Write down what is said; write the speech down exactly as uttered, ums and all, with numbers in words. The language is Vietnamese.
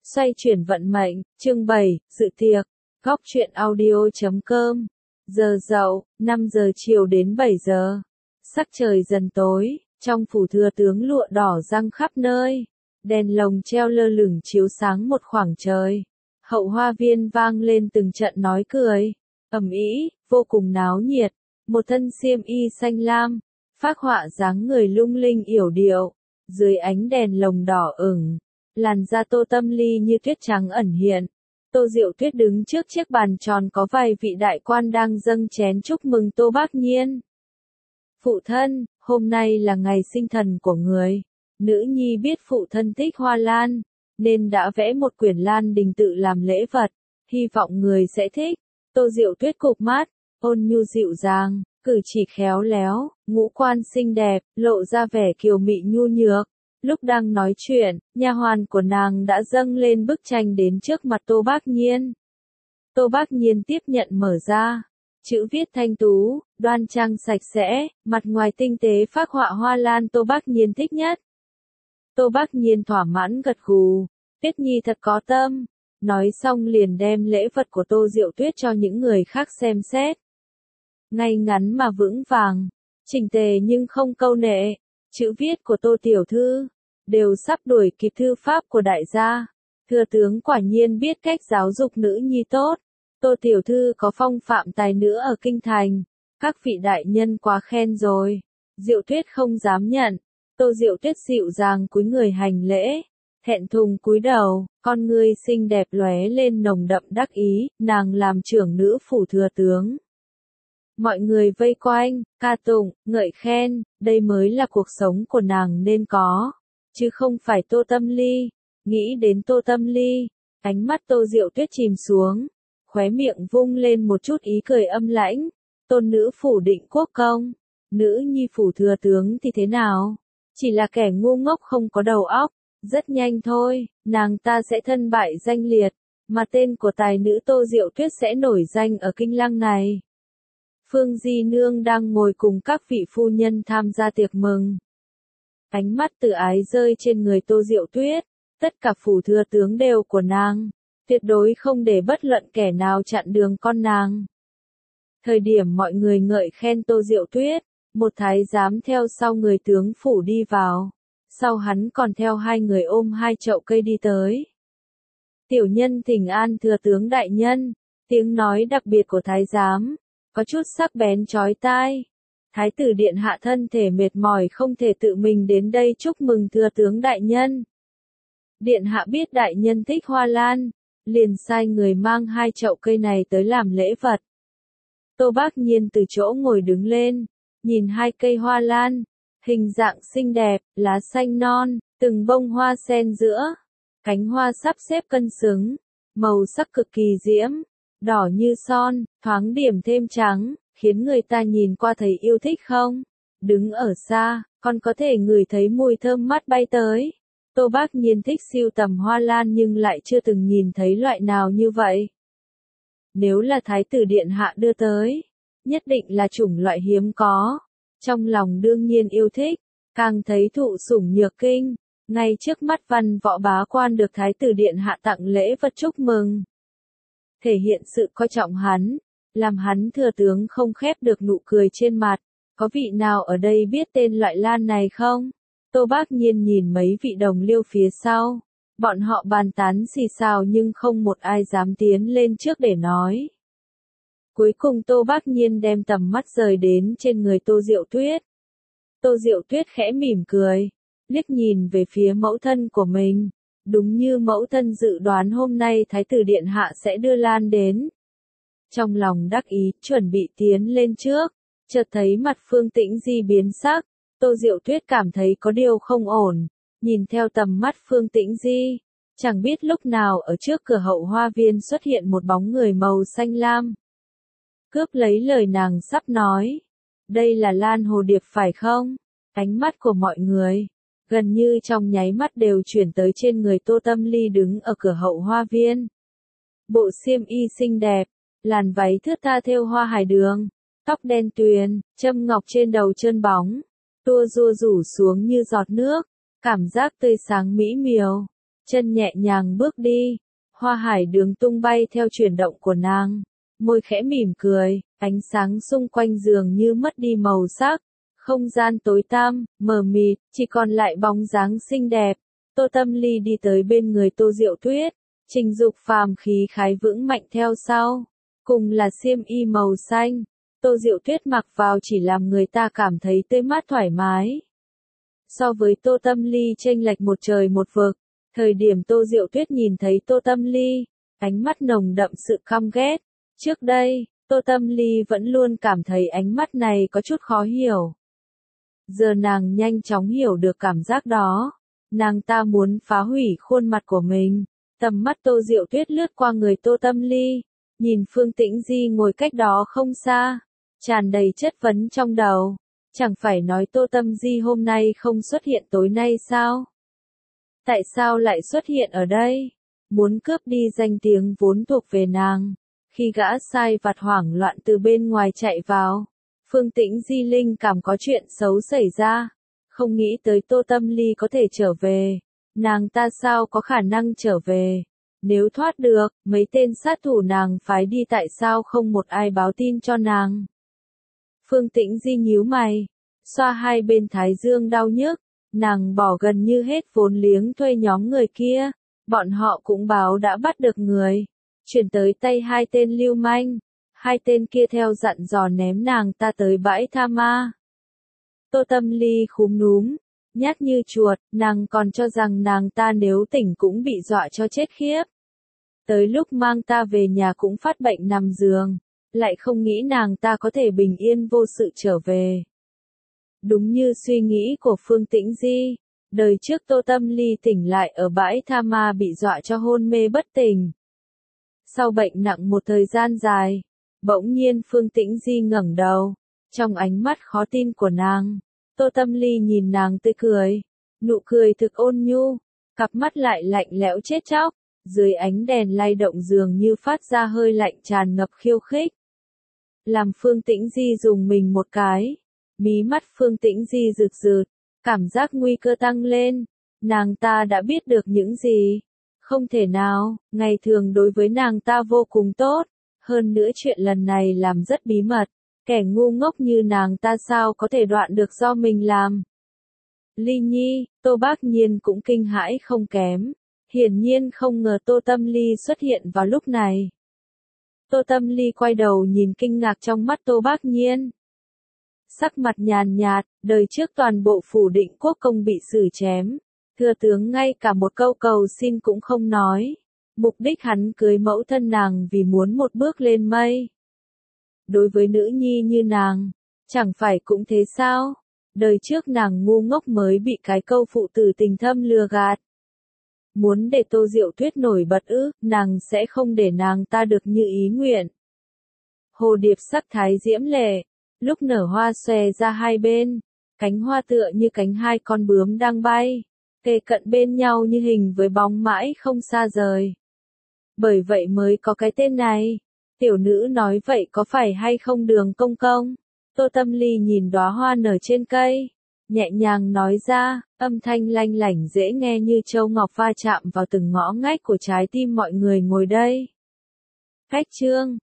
Xoay chuyển vận mệnh, chương bảy, dự tiệc, góc truyện audio chấm com. Giờ dậu, năm giờ chiều đến bảy giờ. Sắc trời dần tối, trong phủ thừa tướng lụa đỏ răng khắp nơi. Đèn lồng treo lơ lửng chiếu sáng một khoảng trời. Hậu hoa viên vang lên từng trận nói cười, ầm ĩ, vô cùng náo nhiệt. Một thân xiêm y xanh lam, phác họa dáng người lung linh yểu điệu, dưới ánh đèn lồng đỏ ửng. Làn da Tô Tâm Ly như tuyết trắng ẩn hiện. Tô Diệu Tuyết đứng trước chiếc bàn tròn có vài vị đại quan đang dâng chén chúc mừng Tô Bác Nhiên. Phụ thân, hôm nay là ngày sinh thần của người. Nữ nhi biết phụ thân thích hoa lan, nên đã vẽ một quyển lan đình tự làm lễ vật, hy vọng người sẽ thích. Tô Diệu Tuyết cụp mắt, ôn nhu dịu dàng, cử chỉ khéo léo, ngũ quan xinh đẹp, lộ ra vẻ kiều mị nhu nhược. Lúc đang nói chuyện, nha hoàn của nàng đã dâng lên bức tranh đến trước mặt Tô Bác Nhiên. Tô Bác Nhiên tiếp nhận mở ra. Chữ viết thanh tú, đoan trang sạch sẽ, mặt ngoài tinh tế phác họa hoa lan Tô Bác Nhiên thích nhất. Tô Bác Nhiên thỏa mãn gật gù, Tuyết Nhi thật có tâm. Nói xong liền đem lễ vật của Tô Diệu Tuyết cho những người khác xem xét. Ngay ngắn mà vững vàng, chỉnh tề nhưng không câu nệ, chữ viết của Tô Tiểu Thư đều sắp đuổi kịp thư pháp của đại gia. Thừa tướng quả nhiên biết cách giáo dục nữ nhi tốt. Tô Tiểu Thư có phong phạm tài nữ ở kinh thành. Các vị đại nhân quá khen rồi. Diệu Tuyết không dám nhận. Tô Diệu Tuyết dịu dàng cúi người hành lễ. Thẹn thùng cúi đầu, con ngươi xinh đẹp lóe lên nồng đậm đắc ý, nàng làm trưởng nữ phủ thừa tướng. Mọi người vây quanh, ca tụng, ngợi khen, đây mới là cuộc sống của nàng nên có. Chứ không phải Tô Tâm Ly. Nghĩ đến Tô Tâm Ly, ánh mắt Tô Diệu Tuyết chìm xuống, khóe miệng vung lên một chút ý cười âm lãnh. Tôn nữ phủ định quốc công, nữ nhi phủ thừa tướng thì thế nào? Chỉ là kẻ ngu ngốc không có đầu óc. Rất nhanh thôi, nàng ta sẽ thân bại danh liệt, mà tên của tài nữ Tô Diệu Tuyết sẽ nổi danh ở kinh lăng này. Phương Di Nương đang ngồi cùng các vị phu nhân tham gia tiệc mừng. Ánh mắt từ ái rơi trên người Tô Diệu Tuyết, tất cả phủ thừa tướng đều của nàng, tuyệt đối không để bất luận kẻ nào chặn đường con nàng. Thời điểm mọi người ngợi khen Tô Diệu Tuyết, một thái giám theo sau người tướng phủ đi vào, sau hắn còn theo hai người ôm hai chậu cây đi tới. Tiểu nhân thỉnh an thừa tướng đại nhân, tiếng nói đặc biệt của thái giám, có chút sắc bén chói tai. Thái tử điện hạ thân thể mệt mỏi không thể tự mình đến đây chúc mừng thừa tướng đại nhân. Điện hạ biết đại nhân thích hoa lan, liền sai người mang hai chậu cây này tới làm lễ vật. Tô Bác Nhiên từ chỗ ngồi đứng lên, nhìn hai cây hoa lan, hình dạng xinh đẹp, lá xanh non, từng bông hoa sen giữa, cánh hoa sắp xếp cân xứng, màu sắc cực kỳ diễm, đỏ như son, thoáng điểm thêm trắng. Khiến người ta nhìn qua thấy yêu thích không? Đứng ở xa, còn có thể ngửi thấy mùi thơm mát bay tới. Tô Bác Nhiên thích sưu tầm hoa lan nhưng lại chưa từng nhìn thấy loại nào như vậy. Nếu là Thái tử điện hạ đưa tới, nhất định là chủng loại hiếm có. Trong lòng đương nhiên yêu thích, càng thấy thụ sủng nhược kinh. Ngay trước mắt văn võ bá quan được Thái tử điện hạ tặng lễ vật chúc mừng. Thể hiện sự coi trọng hắn. Làm hắn thừa tướng không khép được nụ cười trên mặt. Có vị nào ở đây biết tên loại lan này không? Tô Bác Nhiên nhìn mấy vị đồng liêu phía sau. Bọn họ bàn tán xì xào nhưng không một ai dám tiến lên trước để nói. Cuối cùng Tô Bác Nhiên đem tầm mắt rời đến trên người Tô Diệu Tuyết. Tô Diệu Tuyết khẽ mỉm cười, liếc nhìn về phía mẫu thân của mình. Đúng như mẫu thân dự đoán hôm nay Thái tử điện hạ sẽ đưa lan đến. Trong lòng đắc ý, chuẩn bị tiến lên trước, chợt thấy mặt Phương Tĩnh Di biến sắc, Tô Diệu Tuyết cảm thấy có điều không ổn, nhìn theo tầm mắt Phương Tĩnh Di, chẳng biết lúc nào ở trước cửa hậu hoa viên xuất hiện một bóng người màu xanh lam. Cướp lấy lời nàng sắp nói, đây là Lan Hồ Điệp phải không? Ánh mắt của mọi người, gần như trong nháy mắt đều chuyển tới trên người Tô Tâm Ly đứng ở cửa hậu hoa viên. Bộ xiêm y xinh đẹp. Làn váy thướt tha thêu hoa hải đường, tóc đen tuyền, châm ngọc trên đầu trơn bóng, tua rua rủ xuống như giọt nước, cảm giác tươi sáng mỹ miều. chân nhẹ nhàng bước đi. Hoa hải đường tung bay theo chuyển động của nàng, môi khẽ mỉm cười, ánh sáng xung quanh dường như mất đi màu sắc, không gian tối tăm, mờ mịt, chỉ còn lại bóng dáng xinh đẹp. Tô Tâm Ly đi tới bên người Tô Diệu Tuyết, Trình Dục phàm khí khái vững mạnh theo sau, cùng là xiêm y màu xanh. Tô Diệu Tuyết mặc vào chỉ làm người ta cảm thấy tê mát thoải mái. So với Tô Tâm Ly chênh lệch một trời một vực, thời điểm Tô Diệu Tuyết nhìn thấy Tô Tâm Ly, ánh mắt nồng đậm sự căm ghét. Trước đây, Tô Tâm Ly vẫn luôn cảm thấy ánh mắt này có chút khó hiểu. Giờ nàng nhanh chóng hiểu được cảm giác đó. Nàng ta muốn phá hủy khuôn mặt của mình. Tầm mắt Tô Diệu Tuyết lướt qua người Tô Tâm Ly, nhìn Phương Tĩnh Di ngồi cách đó không xa, tràn đầy chất vấn trong đầu. Chẳng phải nói Tô Tâm Di hôm nay không xuất hiện tối nay sao? Tại sao lại xuất hiện ở đây? Muốn cướp đi danh tiếng vốn thuộc về nàng. Khi gã sai vặt hoảng loạn từ bên ngoài chạy vào, Phương Tĩnh Di linh cảm có chuyện xấu xảy ra. Không nghĩ tới Tô Tâm Ly có thể trở về. Nàng ta sao có khả năng trở về? Nếu thoát được, mấy tên sát thủ nàng phái đi tại sao không một ai báo tin cho nàng? Phương Tĩnh Di nhíu mày, xoa hai bên thái dương đau nhức, nàng bỏ gần như hết vốn liếng thuê nhóm người kia, bọn họ cũng báo đã bắt được người, chuyển tới tay hai tên lưu manh, hai tên kia theo dặn dò ném nàng ta tới bãi tha ma. Tô Tâm Ly khúm núm, nhát như chuột, nàng còn cho rằng nàng ta nếu tỉnh cũng bị dọa cho chết khiếp. Tới lúc mang ta về nhà cũng phát bệnh nằm giường, lại không nghĩ nàng ta có thể bình yên vô sự trở về. Đúng như suy nghĩ của Phương Tĩnh Di, đời trước Tô Tâm Ly tỉnh lại ở bãi tha ma bị dọa cho hôn mê bất tỉnh. Sau bệnh nặng một thời gian dài, bỗng nhiên Phương Tĩnh Di ngẩng đầu, trong ánh mắt khó tin của nàng, Tô Tâm Ly nhìn nàng tươi cười, nụ cười thực ôn nhu, cặp mắt lại lạnh lẽo chết chóc, dưới ánh đèn lay động dường như phát ra hơi lạnh tràn ngập khiêu khích. Làm Phương Tĩnh Di dùng mình một cái, mí mắt Phương Tĩnh Di rực rực, cảm giác nguy cơ tăng lên, nàng ta đã biết được những gì? Không thể nào, ngày thường đối với nàng ta vô cùng tốt, hơn nữa chuyện lần này làm rất bí mật, kẻ ngu ngốc như nàng ta sao có thể đoạn được do mình làm. Ly Nhi, Tô Bác Nhiên cũng kinh hãi không kém, hiển nhiên không ngờ Tô Tâm Ly xuất hiện vào lúc này. Tô Tâm Ly quay đầu nhìn kinh ngạc trong mắt Tô Bác Nhiên. Sắc mặt nhàn nhạt, đời trước toàn bộ phủ Định Quốc công bị xử chém. Thừa tướng ngay cả một câu cầu xin cũng không nói. Mục đích hắn cưới mẫu thân nàng vì muốn một bước lên mây. Đối với nữ nhi như nàng, chẳng phải cũng thế sao? Đời trước nàng ngu ngốc mới bị cái câu phụ tử tình thâm lừa gạt. Muốn để Tô Diệu Tuyết nổi bật ư, nàng sẽ không để nàng ta được như ý nguyện. Hồ điệp sắc thái diễm lệ, lúc nở hoa xòe ra hai bên, cánh hoa tựa như cánh hai con bướm đang bay, kề cận bên nhau như hình với bóng mãi không xa rời. Bởi vậy mới có cái tên này. Tiểu nữ nói vậy có phải hay không Đường công công? Tô Tâm Ly nhìn đóa hoa nở trên cây, nhẹ nhàng nói ra, âm thanh lanh lảnh dễ nghe như châu ngọc va chạm vào từng ngõ ngách của trái tim mọi người ngồi đây. Khách chương